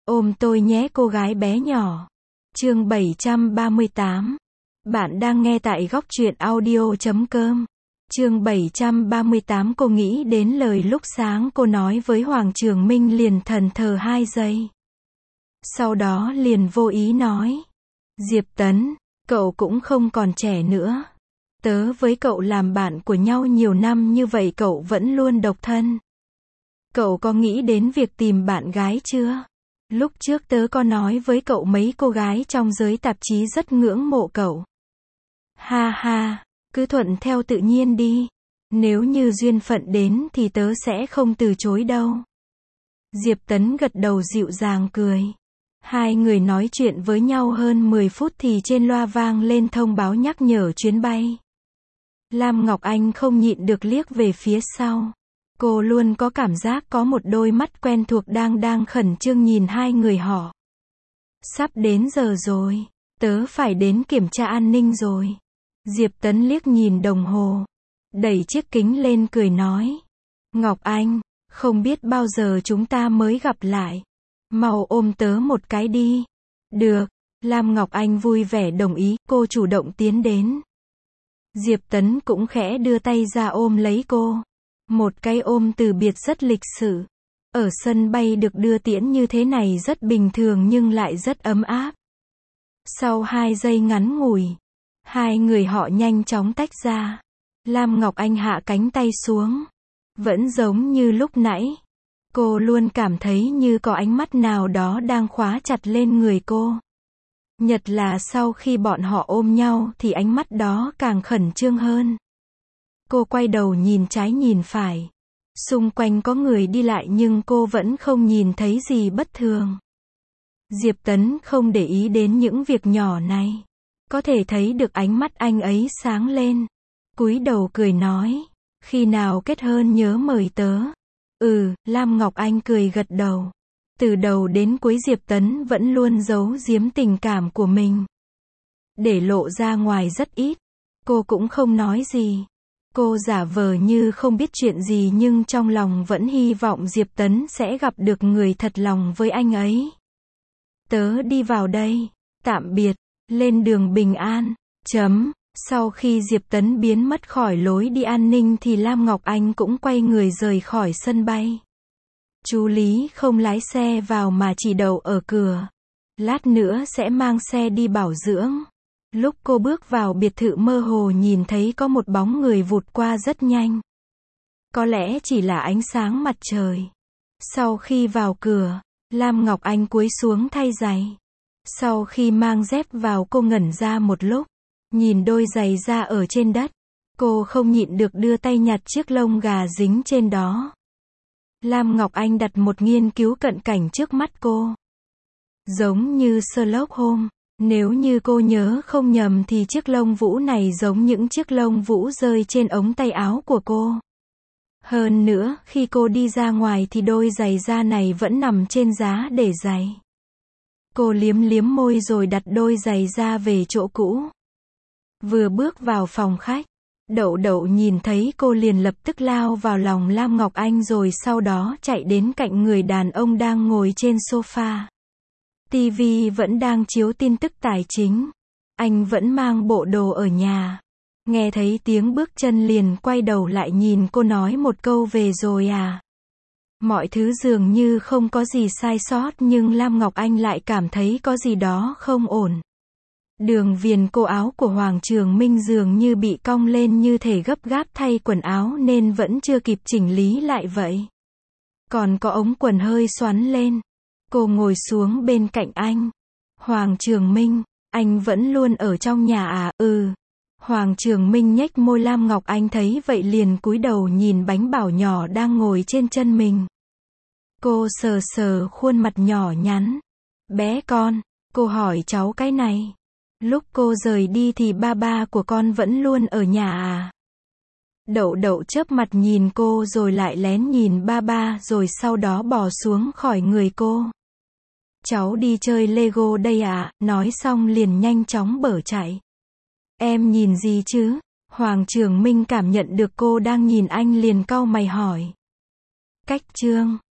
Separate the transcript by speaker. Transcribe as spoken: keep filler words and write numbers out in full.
Speaker 1: Ôm tôi nhé cô gái bé nhỏ. Chương bảy trăm ba mươi tám. Bạn đang nghe tại góc truyện audio chấm com. Chương bảy trăm ba mươi tám. Cô nghĩ đến lời lúc sáng cô nói với Hoàng Trường Minh liền thẫn thờ hai giây. Sau đó liền vô ý nói. Diệp Tấn, cậu cũng không còn trẻ nữa. Tớ với cậu làm bạn của nhau nhiều năm như vậy cậu vẫn luôn độc thân. Cậu có nghĩ đến việc tìm bạn gái chưa? Lúc trước tớ có nói với cậu mấy cô gái trong giới tạp chí rất ngưỡng mộ cậu. Ha ha, cứ thuận theo tự nhiên đi. Nếu như duyên phận đến thì tớ sẽ không từ chối đâu. Diệp Tấn gật đầu dịu dàng cười. Hai người nói chuyện với nhau hơn mười phút thì trên loa vang lên thông báo nhắc nhở chuyến bay. Lam Ngọc Anh không nhịn được liếc về phía sau. Cô luôn có cảm giác có một đôi mắt quen thuộc đang đang khẩn trương nhìn hai người họ. Sắp đến giờ rồi, tớ phải đến kiểm tra an ninh rồi. Diệp Tấn liếc nhìn đồng hồ, đẩy chiếc kính lên cười nói. Ngọc Anh, không biết bao giờ chúng ta mới gặp lại. Mau ôm tớ một cái đi. Được, Lam Ngọc Anh vui vẻ đồng ý, cô chủ động tiến đến. Diệp Tấn cũng khẽ đưa tay ra ôm lấy cô. Một cái ôm từ biệt rất lịch sự. Ở sân bay được đưa tiễn như thế này rất bình thường nhưng lại rất ấm áp. Sau hai giây ngắn ngủi, hai người họ nhanh chóng tách ra. Lam Ngọc Anh hạ cánh tay xuống. Vẫn giống như lúc nãy. Cô luôn cảm thấy như có ánh mắt nào đó đang khóa chặt lên người cô. Nhất là sau khi bọn họ ôm nhau thì ánh mắt đó càng khẩn trương hơn. Cô quay đầu nhìn trái nhìn phải. Xung quanh có người đi lại nhưng cô vẫn không nhìn thấy gì bất thường. Diệp Tấn không để ý đến những việc nhỏ này. Có thể thấy được ánh mắt anh ấy sáng lên. Cúi đầu cười nói. Khi nào kết hôn nhớ mời tớ. Ừ, Lam Ngọc Anh cười gật đầu. Từ đầu đến cuối Diệp Tấn vẫn luôn giấu giếm tình cảm của mình. Để lộ ra ngoài rất ít. Cô cũng không nói gì. Cô giả vờ như không biết chuyện gì nhưng trong lòng vẫn hy vọng Diệp Tấn sẽ gặp được người thật lòng với anh ấy. Tớ đi vào đây. Tạm biệt. Lên đường bình an. Chấm. Sau khi Diệp Tấn biến mất khỏi lối đi an ninh thì Lam Ngọc Anh cũng quay người rời khỏi sân bay. Chú Lý không lái xe vào mà chỉ đậu ở cửa. Lát nữa sẽ mang xe đi bảo dưỡng. Lúc cô bước vào biệt thự mơ hồ nhìn thấy có một bóng người vụt qua rất nhanh. Có lẽ chỉ là ánh sáng mặt trời. Sau khi vào cửa, Lam Ngọc Anh cúi xuống thay giày. Sau khi mang dép vào cô ngẩn ra một lúc. Nhìn đôi giày da ở trên đất. Cô không nhịn được đưa tay nhặt chiếc lông gà dính trên đó. Lam Ngọc Anh đặt một nghiên cứu cận cảnh trước mắt cô. Giống như Sherlock Holmes. Nếu như cô nhớ không nhầm thì chiếc lông vũ này giống những chiếc lông vũ rơi trên ống tay áo của cô. Hơn nữa, khi cô đi ra ngoài thì đôi giày da này vẫn nằm trên giá để giày. Cô liếm liếm môi rồi đặt đôi giày da về chỗ cũ. Vừa bước vào phòng khách, Đậu Đậu nhìn thấy cô liền lập tức lao vào lòng Lam Ngọc Anh rồi sau đó chạy đến cạnh người đàn ông đang ngồi trên sofa. ti vi vẫn đang chiếu tin tức tài chính. Anh vẫn mang bộ đồ ở nhà. Nghe thấy tiếng bước chân liền quay đầu lại nhìn cô nói một câu về rồi à. Mọi thứ dường như không có gì sai sót nhưng Lam Ngọc Anh lại cảm thấy có gì đó không ổn. Đường viền cổ áo của Hoàng Trường Minh dường như bị cong lên như thể gấp gáp thay quần áo nên vẫn chưa kịp chỉnh lý lại vậy. Còn có ống quần hơi xoắn lên. Cô ngồi xuống bên cạnh anh. Hoàng Trường Minh, anh vẫn luôn ở trong nhà à? Ừ. Hoàng Trường Minh nhếch môi. Lam Ngọc Anh thấy vậy liền cúi đầu nhìn bánh bảo nhỏ đang ngồi trên chân mình. Cô sờ sờ khuôn mặt nhỏ nhắn. Bé con, cô hỏi cháu cái này. Lúc cô rời đi thì ba ba của con vẫn luôn ở nhà à? Đậu Đậu chớp mặt nhìn cô rồi lại lén nhìn ba ba rồi sau đó bò xuống khỏi người cô. Cháu đi chơi Lego đây à? Nói xong liền nhanh chóng bỏ chạy. Em nhìn gì chứ? Hoàng Trường Minh cảm nhận được cô đang nhìn anh liền cau mày hỏi. Cách chương